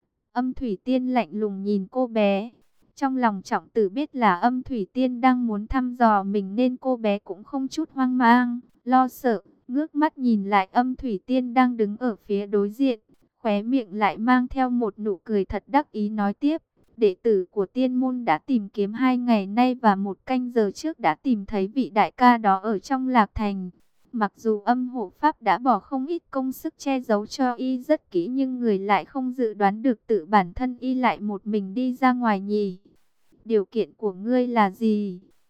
Âm Thủy Tiên lạnh lùng nhìn cô bé. Trong lòng Trọng Tử biết là Âm Thủy Tiên đang muốn thăm dò mình nên cô bé cũng không chút hoang mang, lo sợ, ngước mắt nhìn lại Âm Thủy Tiên đang đứng ở phía đối diện, khóe miệng lại mang theo một nụ cười thật đắc ý nói tiếp. Đệ tử của tiên môn đã tìm kiếm hai ngày nay và một canh giờ trước đã tìm thấy vị đại ca đó ở trong Lạc Thành. Mặc dù Âm hộ pháp đã bỏ không ít công sức che giấu cho y rất kỹ, nhưng người lại không dự đoán được tự bản thân y lại một mình đi ra ngoài nhỉ. Điều kiện của ngươi là gì?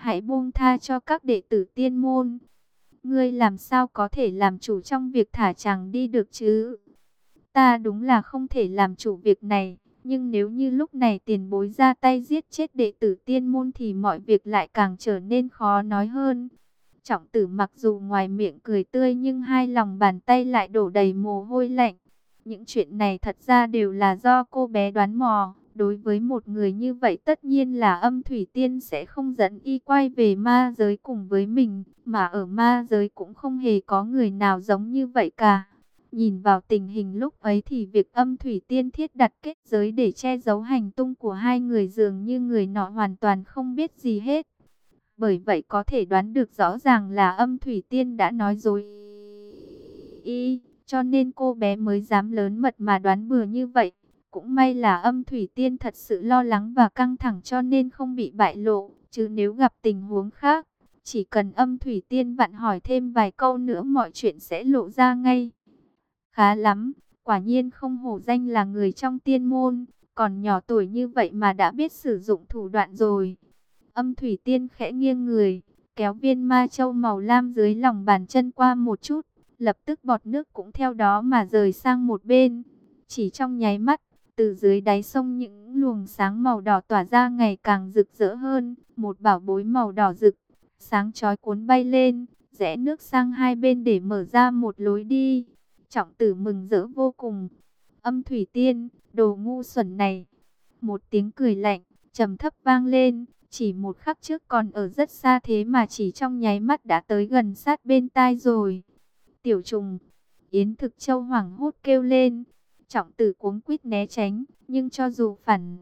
hãy buông tha cho các đệ tử tiên môn. Ngươi làm sao có thể làm chủ trong việc thả chàng đi được chứ? Ta đúng là không thể làm chủ việc này, nhưng nếu như lúc này tiền bối ra tay giết chết đệ tử tiên môn thì mọi việc lại càng trở nên khó nói hơn. Trọng Tử mặc dù ngoài miệng cười tươi nhưng hai lòng bàn tay lại đổ đầy mồ hôi lạnh. Những chuyện này thật ra đều là do cô bé đoán mò. Đối với một người như vậy tất nhiên là Âm Thủy Tiên sẽ không dẫn y quay về ma giới cùng với mình, mà ở ma giới cũng không hề có người nào giống như vậy cả. Nhìn vào tình hình lúc ấy thì việc Âm Thủy Tiên thiết đặt kết giới để che giấu hành tung của hai người dường như người nọ hoàn toàn không biết gì hết. Bởi vậy có thể đoán được rõ ràng là Âm Thủy Tiên đã nói dối y, cho nên cô bé mới dám lớn mật mà đoán bừa như vậy. Cũng may là Âm Thủy Tiên thật sự lo lắng và căng thẳng cho nên không bị bại lộ, chứ nếu gặp tình huống khác, chỉ cần Âm Thủy Tiên vặn hỏi thêm vài câu nữa mọi chuyện sẽ lộ ra ngay. Khá lắm, quả nhiên không hổ danh là người trong tiên môn, còn nhỏ tuổi như vậy mà đã biết sử dụng thủ đoạn rồi. Âm Thủy Tiên khẽ nghiêng người, kéo viên ma châu màu lam dưới lòng bàn chân qua một chút, lập tức bọt nước cũng theo đó mà rời sang một bên. Chỉ trong nháy mắt, từ dưới đáy sông những luồng sáng màu đỏ tỏa ra ngày càng rực rỡ hơn, một bảo bối màu đỏ rực, sáng chói cuốn bay lên, rẽ nước sang hai bên để mở ra một lối đi. Trọng Tử mừng rỡ vô cùng. Âm Thủy Tiên, đồ ngu xuẩn này. Một tiếng cười lạnh, trầm thấp vang lên, chỉ một khắc trước còn ở rất xa thế mà chỉ trong nháy mắt đã tới gần sát bên tai rồi. Tiểu trùng, Yến Thực Châu hoảng hốt kêu lên. Trọng Tử cuống quýt né tránh, nhưng cho dù phản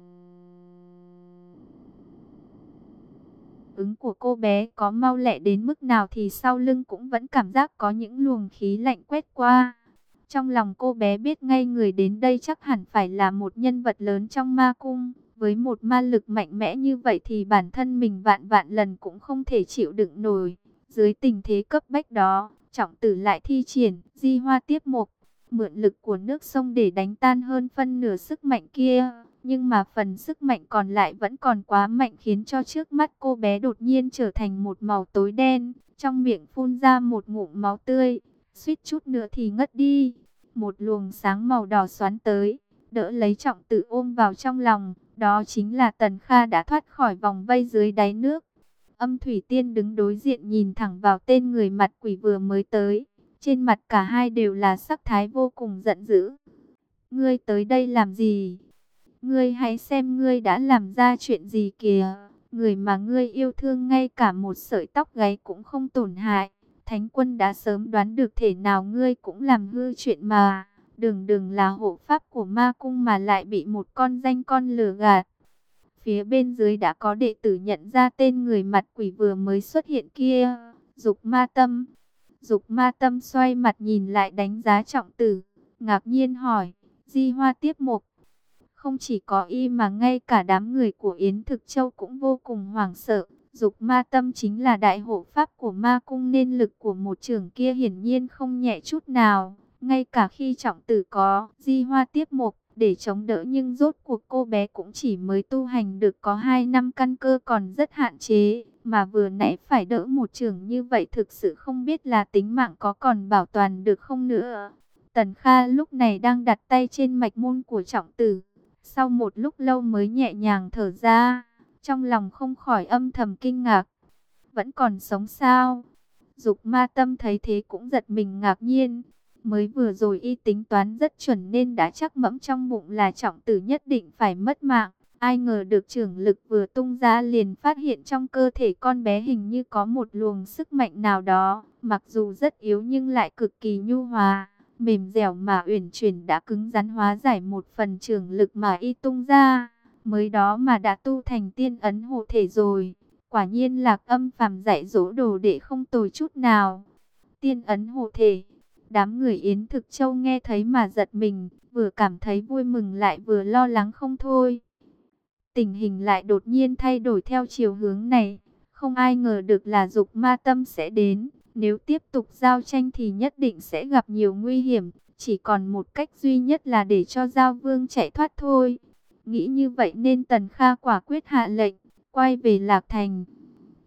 ứng của cô bé có mau lẹ đến mức nào thì sau lưng cũng vẫn cảm giác có những luồng khí lạnh quét qua. Trong lòng cô bé biết ngay người đến đây chắc hẳn phải là một nhân vật lớn trong ma cung. Với một ma lực mạnh mẽ như vậy thì bản thân mình vạn vạn lần cũng không thể chịu đựng nổi. Dưới tình thế cấp bách đó, Trọng Tử lại thi triển Di Hoa Tiếp Mộc, mượn lực của nước sông để đánh tan hơn phân nửa sức mạnh kia. Nhưng mà phần sức mạnh còn lại vẫn còn quá mạnh khiến cho trước mắt cô bé đột nhiên trở thành một màu tối đen. Trong miệng phun ra một ngụm máu tươi, suýt chút nữa thì ngất đi. Một luồng sáng màu đỏ xoắn tới, đỡ lấy Trọng Tử ôm vào trong lòng. Đó chính là Tần Kha đã thoát khỏi vòng vây dưới đáy nước. Âm Thủy Tiên đứng đối diện nhìn thẳng vào tên người mặt quỷ vừa mới tới. Trên mặt cả hai đều là sắc thái vô cùng giận dữ. Ngươi tới đây làm gì? Ngươi hãy xem ngươi đã làm ra chuyện gì kìa. Người mà ngươi yêu thương ngay cả một sợi tóc gáy cũng không tổn hại. Thánh quân đã sớm đoán được thể nào ngươi cũng làm hư chuyện mà. Đừng đừng là hộ pháp của ma cung mà lại bị một con danh con lừa gạt. Phía bên dưới đã có đệ tử nhận ra tên người mặt quỷ vừa mới xuất hiện kia. Dục Ma Tâm. Dục Ma Tâm xoay mặt nhìn lại đánh giá Trọng Tử, ngạc nhiên hỏi, Di Hoa Tiếp Mộc. Không chỉ có y mà ngay cả đám người của Yến Thực Châu cũng vô cùng hoảng sợ. Dục Ma Tâm chính là đại hộ pháp của ma cung nên lực của một trưởng kia hiển nhiên không nhẹ chút nào. Ngay cả khi Trọng Tử có Di Hoa Tiếp Mộc để chống đỡ nhưng rốt cuộc cô bé cũng chỉ mới tu hành được có hai năm, căn cơ còn rất hạn chế. Mà vừa nãy phải đỡ một trường như vậy thực sự không biết là tính mạng có còn bảo toàn được không nữa. Tần Kha lúc này đang đặt tay trên mạch môn của Trọng Tử. Sau một lúc lâu mới nhẹ nhàng thở ra, trong lòng không khỏi âm thầm kinh ngạc. Vẫn còn sống sao? Dục Ma Tâm thấy thế cũng giật mình ngạc nhiên. Mới vừa rồi y tính toán rất chuẩn nên đã chắc mẫm trong bụng là Trọng Tử nhất định phải mất mạng. Ai ngờ được trưởng lực vừa tung ra liền phát hiện trong cơ thể con bé hình như có một luồng sức mạnh nào đó. Mặc dù rất yếu nhưng lại cực kỳ nhu hòa, mềm dẻo mà uyển chuyển đã cứng rắn hóa giải một phần trưởng lực mà y tung ra. Mới đó mà đã tu thành tiên ấn hộ thể rồi. Quả nhiên Lạc Âm phàm dạy dỗ đồ đệ không tồi chút nào. Tiên ấn hộ thể. Đám người Yến Thực Châu nghe thấy mà giật mình, vừa cảm thấy vui mừng lại vừa lo lắng không thôi. Tình hình lại đột nhiên thay đổi theo chiều hướng này. Không ai ngờ được là Dục Ma Tâm sẽ đến. Nếu tiếp tục giao tranh thì nhất định sẽ gặp nhiều nguy hiểm. Chỉ còn một cách duy nhất là để cho Giao Vương chạy thoát thôi. Nghĩ như vậy nên Tần Kha quả quyết hạ lệnh, quay về Lạc Thành.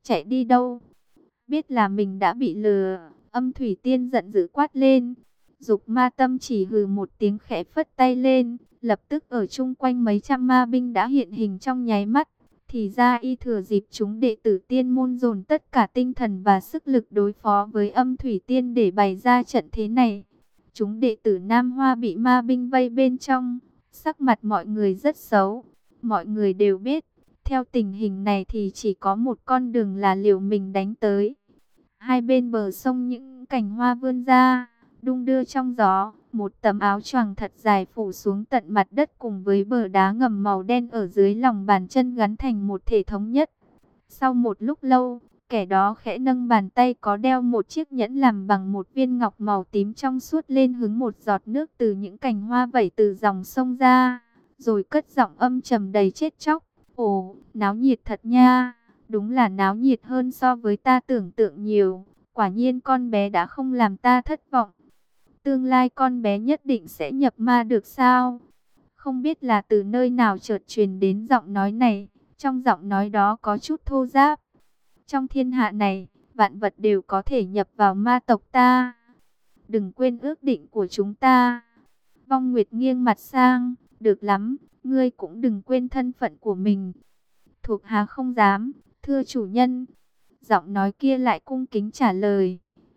chạy đi đâu? Biết là mình đã bị lừa, Âm Thủy Tiên giận dữ quát lên. Dục Ma Tâm chỉ hừ một tiếng khẽ phất tay lên, lập tức ở chung quanh mấy trăm ma binh đã hiện hình trong nháy mắt. Thì ra y thừa dịp chúng đệ tử tiên môn dồn tất cả tinh thần và sức lực đối phó với Âm Thủy Tiên để bày ra trận thế này. Chúng đệ tử Nam Hoa bị ma binh vây bên trong, sắc mặt mọi người rất xấu. Mọi người đều biết, theo tình hình này thì chỉ có một con đường là liều mình đánh tới. Hai bên bờ sông những cành hoa vươn ra, đung đưa trong gió, một tấm áo choàng thật dài phủ xuống tận mặt đất cùng với bờ đá ngầm màu đen ở dưới lòng bàn chân gắn thành một thể thống nhất. Sau một lúc lâu, kẻ đó khẽ nâng bàn tay có đeo một chiếc nhẫn làm bằng một viên ngọc màu tím trong suốt lên, hứng một giọt nước từ những cành hoa vẩy từ dòng sông ra, rồi cất giọng âm trầm đầy chết chóc. Ồ, náo nhiệt thật nha, đúng là náo nhiệt hơn so với ta tưởng tượng nhiều. Quả nhiên con bé đã không làm ta thất vọng. Tương lai con bé nhất định sẽ nhập ma được sao? Không biết là từ nơi nào chợt truyền đến giọng nói này. Trong giọng nói đó có chút thô ráp. Trong thiên hạ này, vạn vật đều có thể nhập vào ma tộc ta. Đừng quên ước định của chúng ta. Vong Nguyệt nghiêng mặt sang. Được lắm, ngươi cũng đừng quên thân phận của mình. Thuộc hạ không dám, thưa chủ nhân. Giọng nói kia lại cung kính trả lời.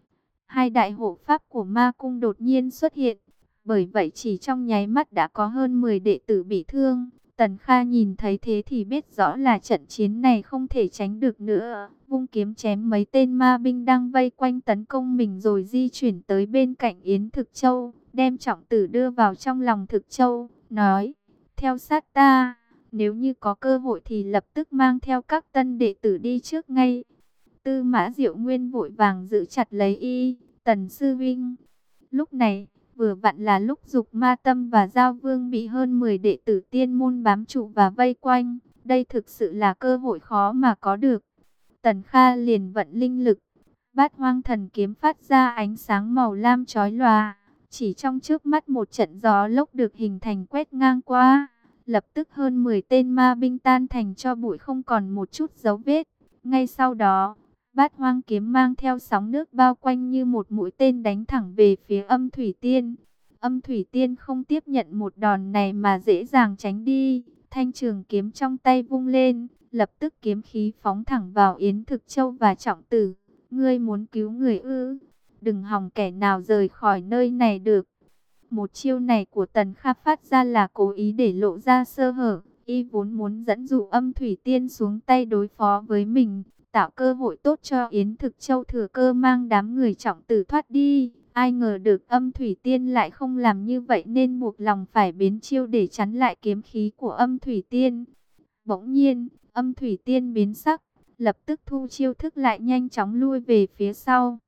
Hai đại hộ pháp của ma cung đột nhiên xuất hiện. Bởi vậy chỉ trong nháy mắt đã có hơn mười đệ tử bị thương. Tần Kha nhìn thấy thế thì biết rõ là trận chiến này không thể tránh được nữa. Vung kiếm chém mấy tên ma binh đang vây quanh tấn công mình, rồi di chuyển tới bên cạnh Yến Thực Châu. Đem trọng tử đưa vào trong lòng Thực Châu, nói, theo sát ta. Nếu như có cơ hội thì lập tức mang theo các tân đệ tử đi trước ngay. Tư Mã Diệu Nguyên vội vàng giữ chặt lấy y. Tần sư vinh. Lúc này, vừa vặn là lúc Dục Ma Tâm và Giao Vương bị hơn mười đệ tử tiên môn bám trụ và vây quanh. Đây thực sự là cơ hội khó mà có được. Tần Kha liền vận linh lực. Bát Hoang Thần Kiếm phát ra ánh sáng màu lam chói lòa. Chỉ trong trước mắt một trận gió lốc được hình thành quét ngang qua. Lập tức hơn mười tên ma binh tan thành tro bụi, không còn một chút dấu vết. Ngay sau đó, Bát Hoang kiếm mang theo sóng nước bao quanh như một mũi tên đánh thẳng về phía Âm Thủy Tiên. Âm Thủy Tiên không tiếp nhận một đòn này mà dễ dàng tránh đi. Thanh trường kiếm trong tay vung lên, lập tức kiếm khí phóng thẳng vào Yến Thực Châu và Trọng Tử. Ngươi muốn cứu người ư? Đừng hòng kẻ nào rời khỏi nơi này được. Một chiêu này của Tần Kha phát ra là cố ý để lộ ra sơ hở. Y vốn muốn dẫn dụ Âm Thủy Tiên xuống tay đối phó với mình, tạo cơ hội tốt cho Yến Thực Châu thừa cơ mang đám người Trọng Tử thoát đi. Ai ngờ được Âm Thủy Tiên lại không làm như vậy, nên buộc lòng phải biến chiêu để chắn lại kiếm khí của Âm Thủy Tiên. Bỗng nhiên, Âm Thủy Tiên biến sắc, lập tức thu chiêu thức lại nhanh chóng lui về phía sau.